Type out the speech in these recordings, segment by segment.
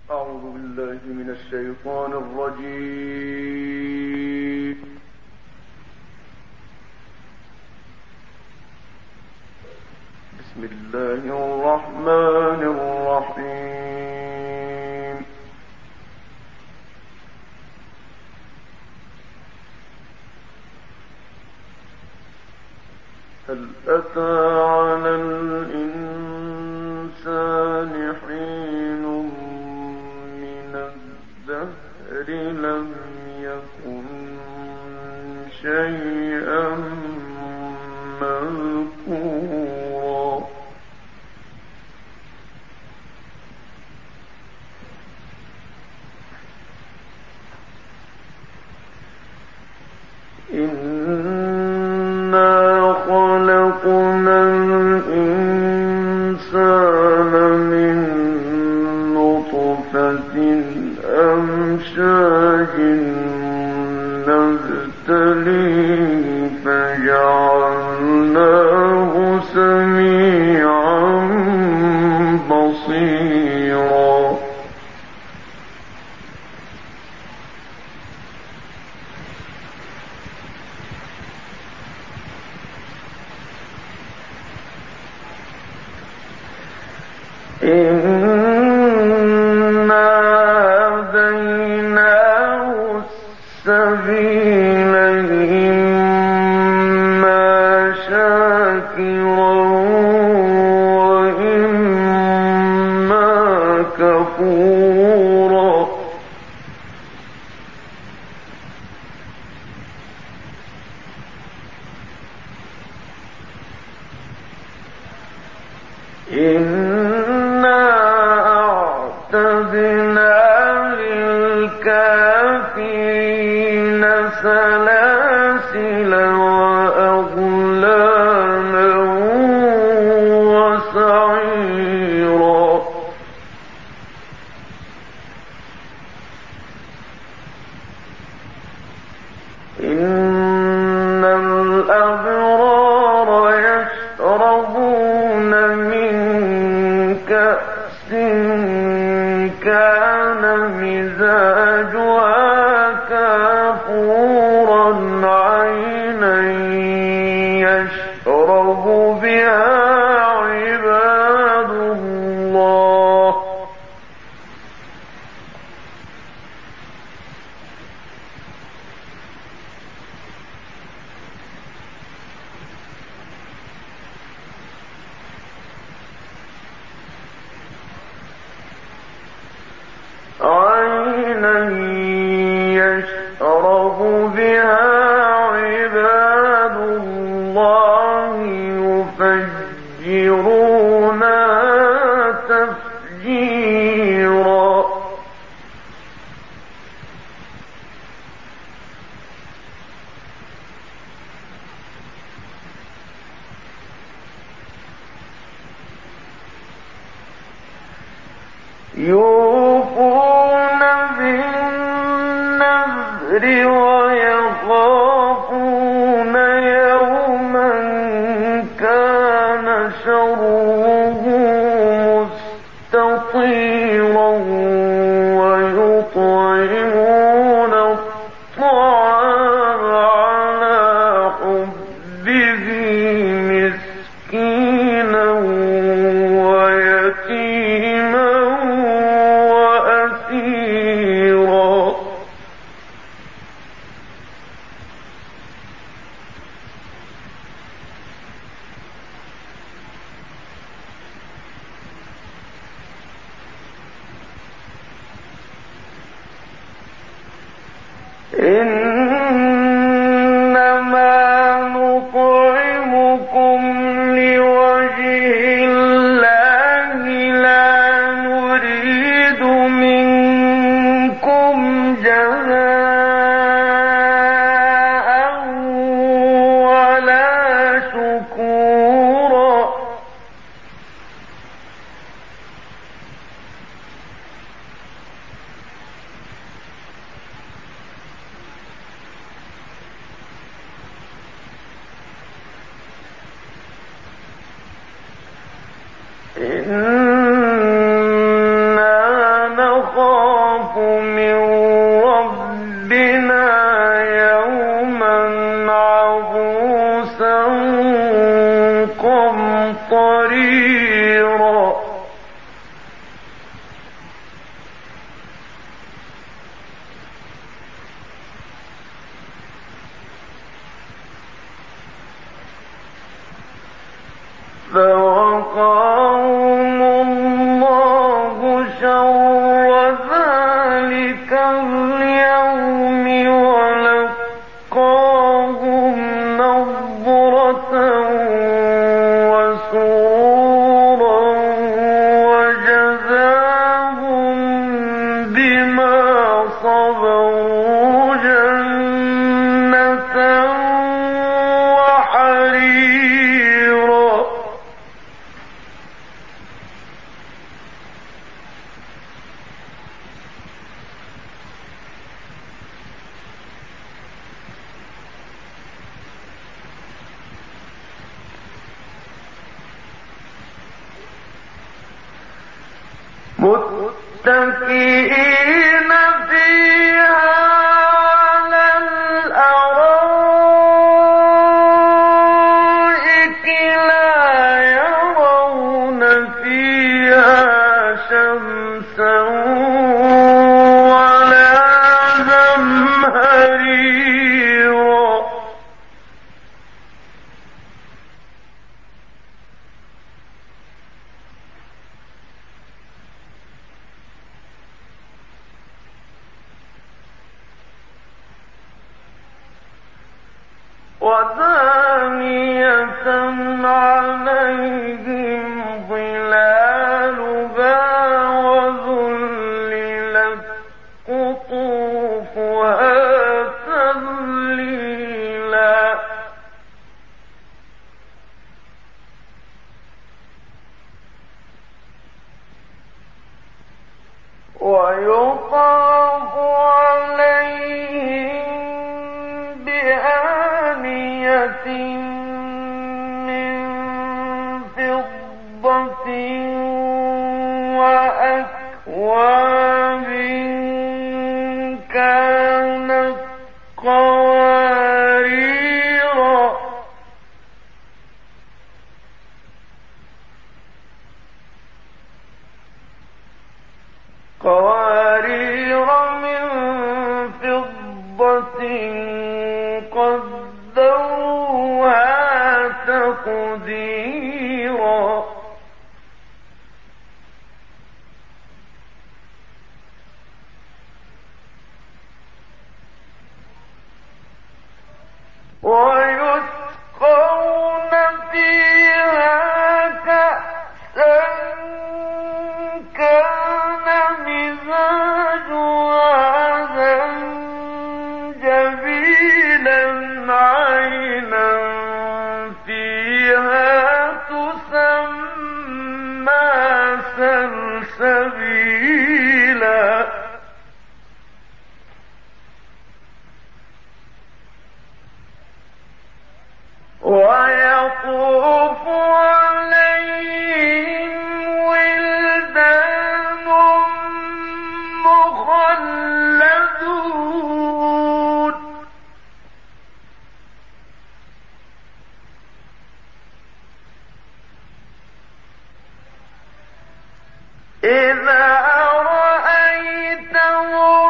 أعوذ بالله من الشيطان الرجيم. بسم الله الرحمن الرحيم. هل أتى على الإنسان حين من الدهر لم يكن شيئا مذكورا إنا خلقنا الإنسان من نطفة أمشاج نبتليه فجعلناه سميعا بصيرا إنا هديناه السبيل إما شاكرا وإما كفورا أعتدنا للكافرين سلاسل وأغلالا وسعيرا إن الأبرار يشربون من كأس كان مزاجها كافورا عينا يشرب بها عباد الله عينا يشرب بها عباد الله يفجرونها تفجيرا يوفون بالنذر ويخافون يوما كان شره مستطيرا ويطعمون الطعام على حبه مسكينا ويتيما وأسيرا إنما نطعمكم لوجه الله لا نريد منكم جزاء ولا شكورا إنا نخاف من ربنا يوما عبوسا قمطريرا فوقاهم الله شر ذلك اليوم ولقاهم نضرة وسرورا وجزاهم بما صبروا جنة وحريرا متكئين فيها على الأرائك لا يرون فيها شمسا ولا زمهريرا ودانية عليهم ظلالها وذللت قطوفها تذليلا ويطاف عليهم بآنية من فضة وأكواب كانت قواريرا من فضة قدروها تقديرا ويسقون فيها كأسا كان مزاجها زنجبيلا عينا فيها تسمى سلسبيلا ويطوف عليهم ولدان مخلدون إذا رأيتهم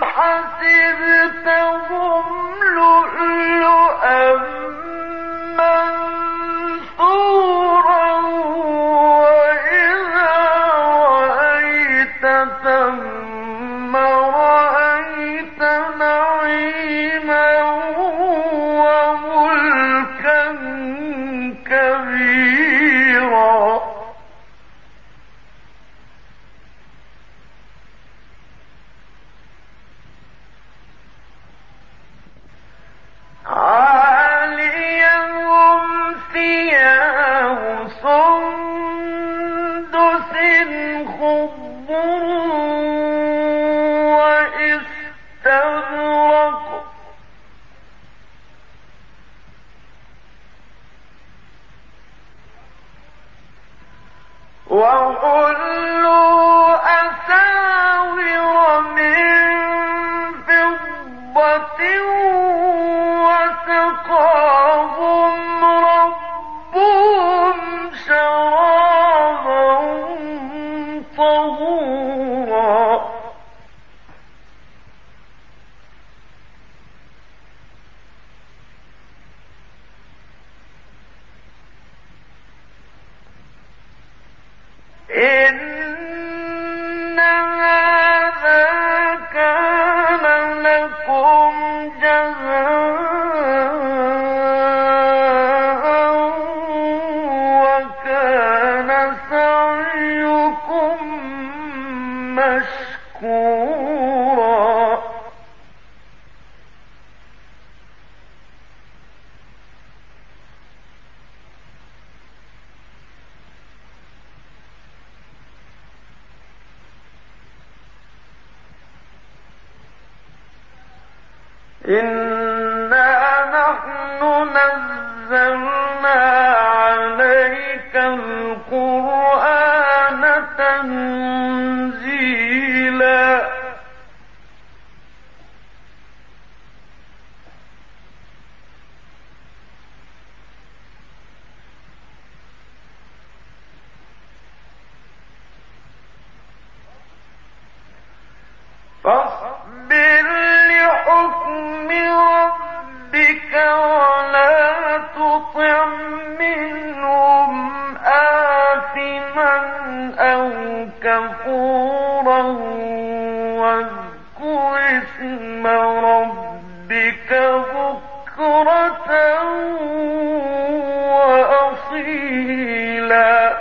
حسبتهم لؤلؤا منثورا وإذا رأيت ثم رأيت نعيما وملكا كبيرا عاليهم ثياب سندس خضر مشكورا إنا نحن نزلنا عليك القرآن تنزيلا فاصبر لحكم ربك ولا تطع منهم آثما أو كفورا واذكر اسم ربك بكرة وأصيلا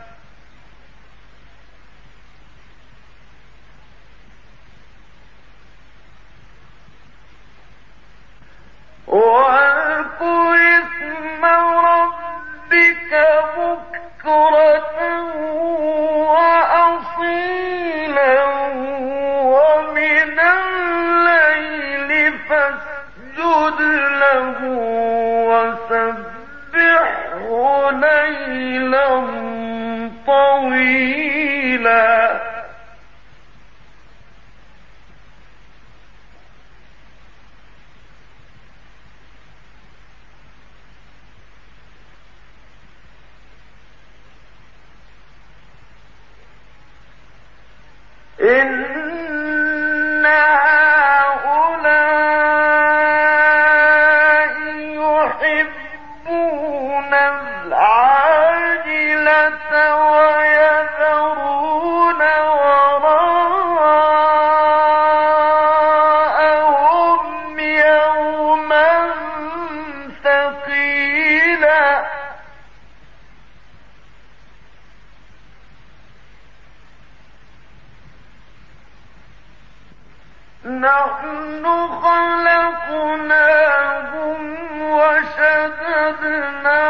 واذكر اسم ربك بكرة وأصيلا ومن الليل فاسجد له وسبحه ليلا طويلا إن هؤلاء يحبون العاجلة ويذرون وراءهم يوما ثقيلا نحن خلقناهم وشددنا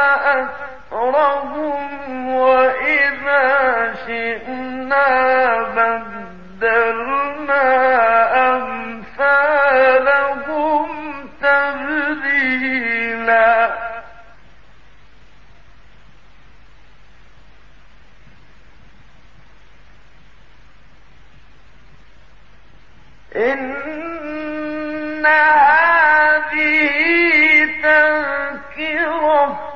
أسرهم وإذا شئنا بدلنا أمثالهم تبديلا إن هذه تذكرة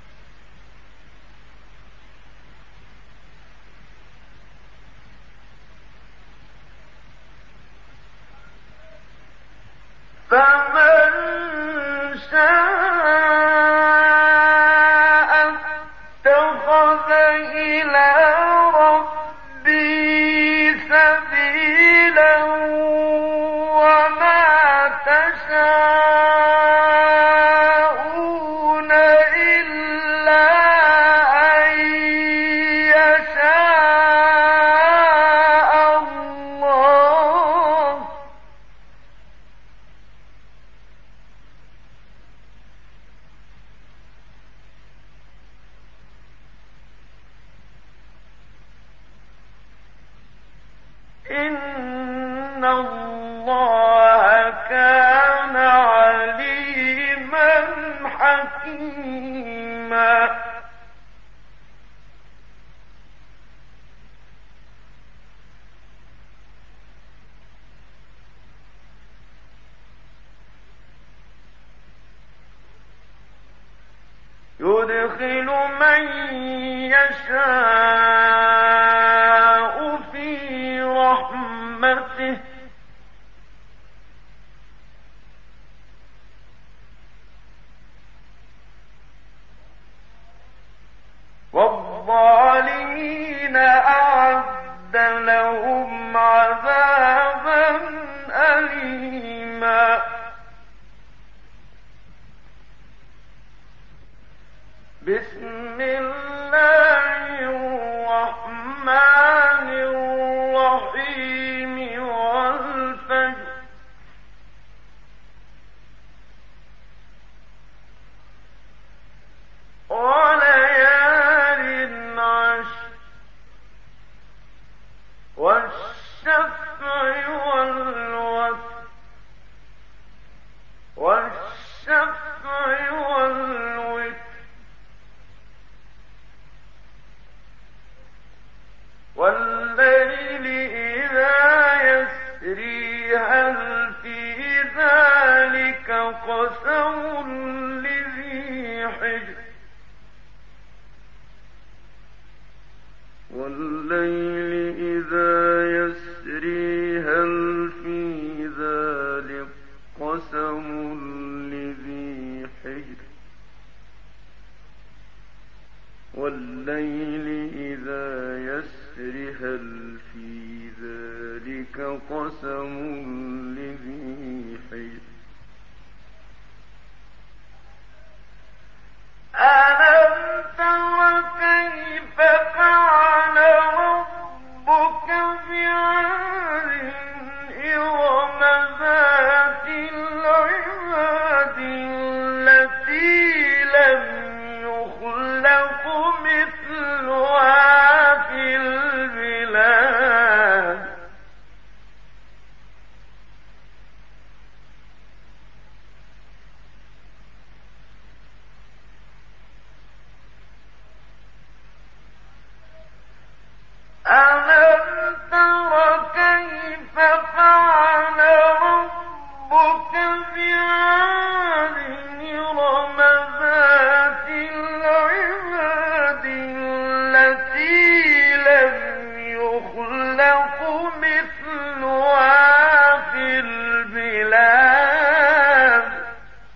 فمن شاء اتخذ إلى ربه سبيلا وما تشاءون إلا أن يشاء الله إن الله كان عليما حكيما يدخل من يشاء في رحمته والظالمين أعد لهم عذابا أليما بسم الله الرحمن الرحيم والليل إذا يسري هل في ذلك قسم لذي حجر والليل إذا يسري هل في ذلك قسم لذي حجر والليل إذا يسري هل في ذلك قسم لذي حجر ألم تر كيف فعل ربك بعاد إرم ذات العماد التي لم يخلق مثلها في البلاد ألم تر كيف فعل ربك بعاد إرم ذات العماد التي لم يخلق مثلها في البلاد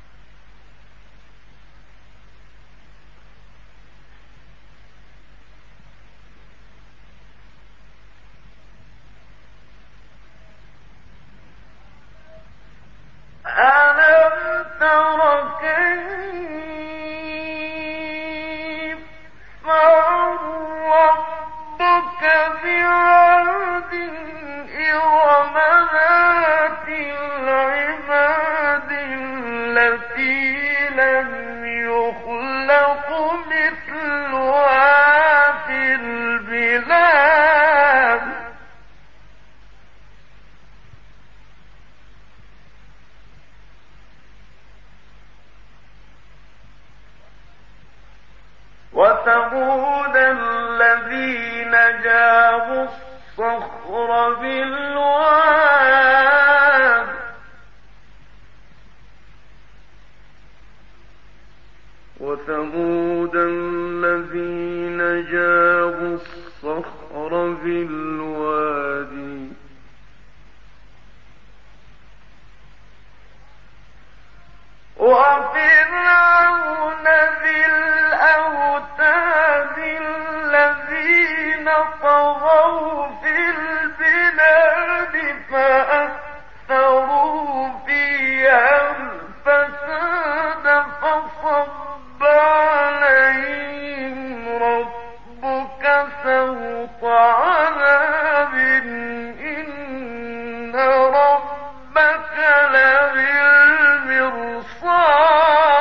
ألم تر كيف فعل ربك بعاد إرم ذات العماد التي لم يخلق مثلها في البلاد وثمود الذين جابوا الصخر بالواد وثمود الذين جابوا الصخر بالواد وفرعون ذي الأوتاد الذين طغوا في البلاد فأكثروا فيها الفساد فصب عليهم ربك سوط عذاب إن ربك لبالمرصاد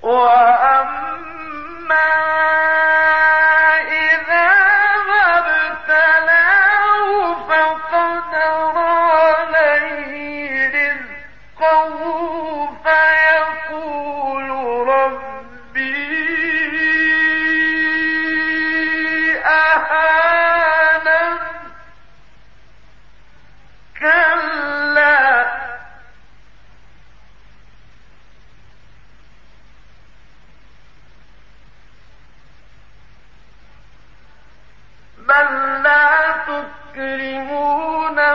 وأما إذا ما ابتلاه فقدر عليه رزقه فيقول ربي أهانن كلا بل لا تكرمون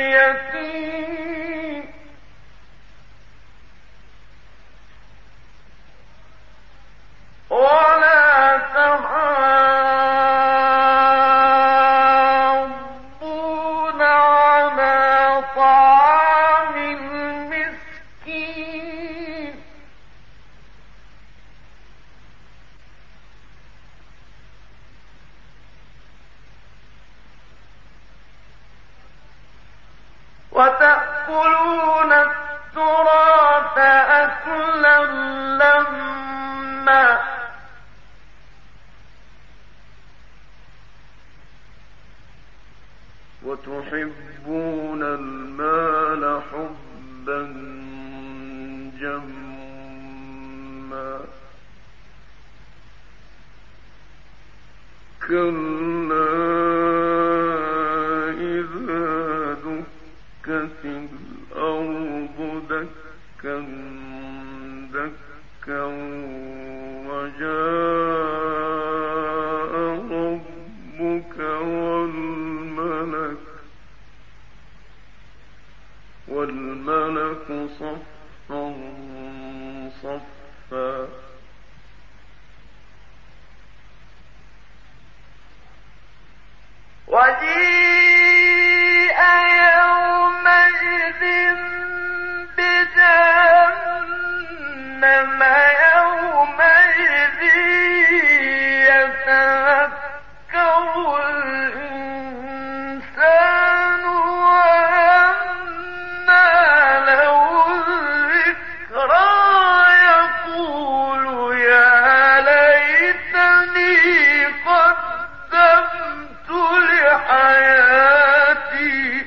اليتيم ولا تحاضون على طعام المسكين وتأكلون التراث أكلا لما وتحبون المال حبا جما كلا إذا دكت الأرض دكا دكا وجاء ربك والملك صفا صفا وجيء يومئذ بجهنم يومئذ يتذكر الإنسان وأنى له الذكرى يقول يا ليتني قدمت لحياتي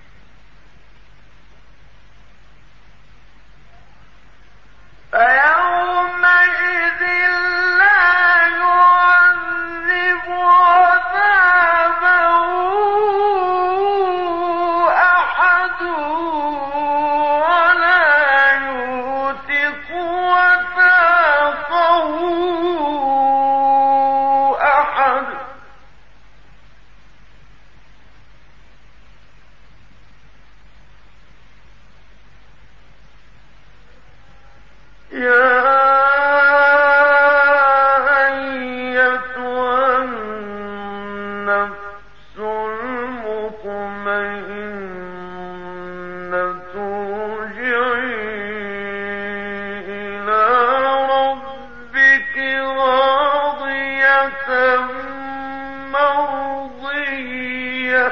فيومئذ لا يعذب عذابه أحد ولا يوثق وثاقه أحد يا أيتها النفس المطمئنة ارجعي إلى ربك راضية مرضية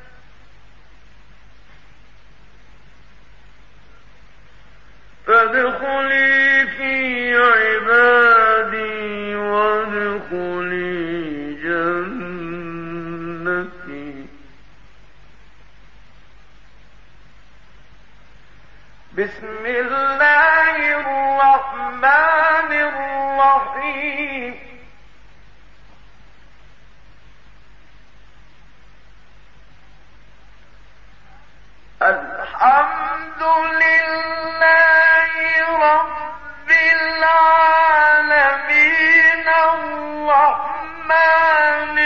فادخلي في عبادي وادخلي جنتي بسم الله الرحمن الرحيم الحمد لله رب العالمين الرحمن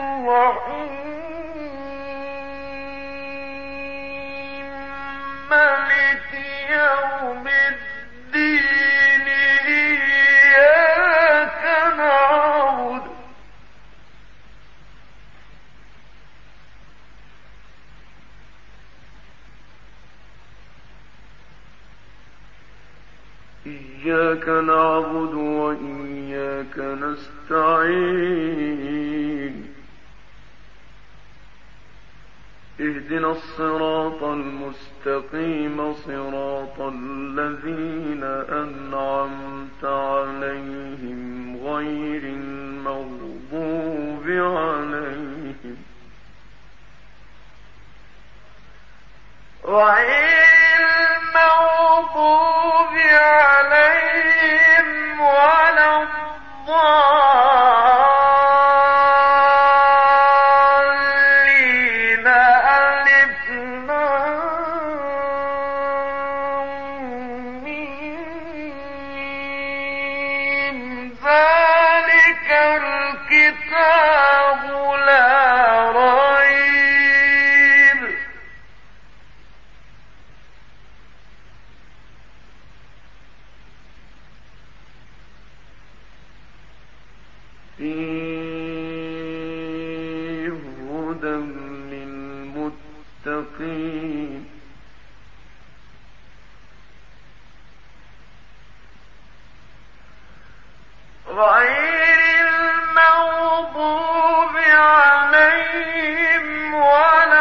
الرحيم مالك يوم الدين إياك نعبد وإياك نستعين اهدنا الصراط المستقيم صراط الذين أنعمت عليهم غير المغضوب عليهم ولا الضالين. ألف لام ميم. ذلك الكتاب لا ريب فيه هدى للمتقين. غير المغضوب عليهم ولا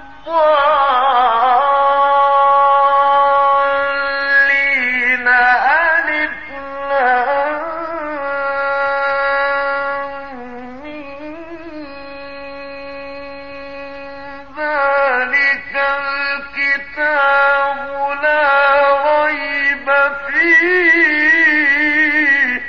الضالين. ألف لام ميم. ذلك الكتاب لا ريب فيه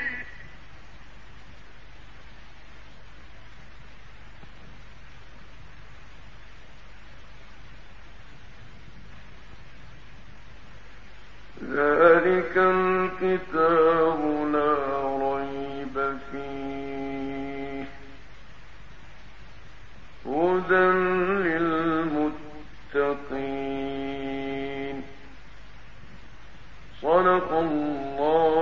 ذلك الكتاب لا ريب فيه هدى للمتقين. صدق الله